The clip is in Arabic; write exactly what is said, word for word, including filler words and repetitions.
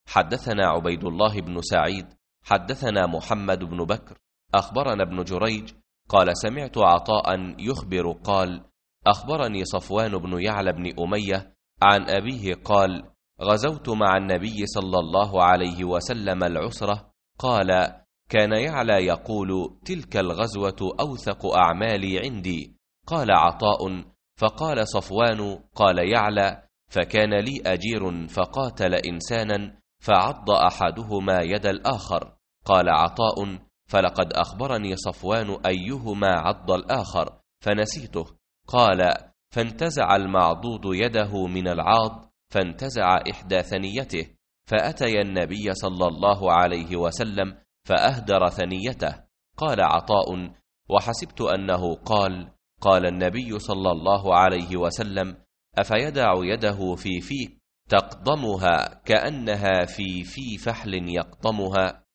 حدثنا عبيد الله بن سعيد حدثنا محمد بن بكر أخبرنا ابن جريج قال سمعت عطاء يخبر قال أخبرني صفوان بن يعلى بن أمية عن أبيه قال غزوت مع النبي صلى الله عليه وسلم العسرة قال كان يعلى يقول تلك الغزوة أوثق أعمالي عندي. قال عطاء فقال صفوان قال يعلى فكان لي أجير فقاتل إنسانا فعض أحدهما يد الآخر. قال عطاء فلقد أخبرني صفوان أيهما عض الآخر فنسيته. قال فانتزع المعضوض يده من العاض فانتزع إحدى ثنيته فأتي النبي صلى الله عليه وسلم فأهدر ثنيته. قال عطاء وحسبت أنه قال قال النبي صلى الله عليه وسلم أفيدع يده في فيك تقضمها كأنها في في فحل يقضمها؟